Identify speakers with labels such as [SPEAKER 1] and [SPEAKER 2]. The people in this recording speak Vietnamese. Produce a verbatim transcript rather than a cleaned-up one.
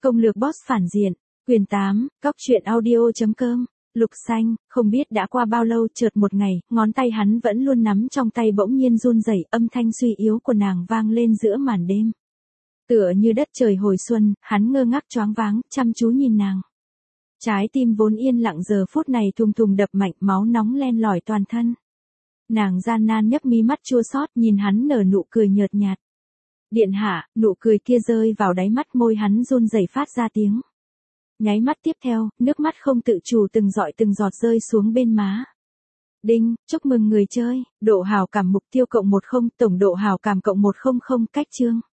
[SPEAKER 1] Công lược boss phản diện, quyền tám, góc truyện audio.com, Lục Xanh, không biết đã qua bao lâu, chợt một ngày, ngón tay hắn vẫn luôn nắm trong tay bỗng nhiên run rẩy, âm thanh suy yếu của nàng vang lên giữa màn đêm. Tựa như đất trời hồi xuân, hắn ngơ ngác choáng váng, chăm chú nhìn nàng. Trái tim vốn yên lặng giờ phút này thùng thùng đập mạnh, máu nóng len lỏi toàn thân. Nàng gian nan nhấp mí mắt chua xót, nhìn hắn nở nụ cười nhợt nhạt. Điện hạ, nụ cười kia rơi vào đáy mắt, môi hắn run rẩy phát ra tiếng. Nháy mắt tiếp theo, nước mắt không tự chủ từng giọt từng giọt rơi xuống bên má. Đinh, chúc mừng người chơi, độ hào cảm mục tiêu cộng một không, tổng độ hào cảm cộng một trăm, cách chương.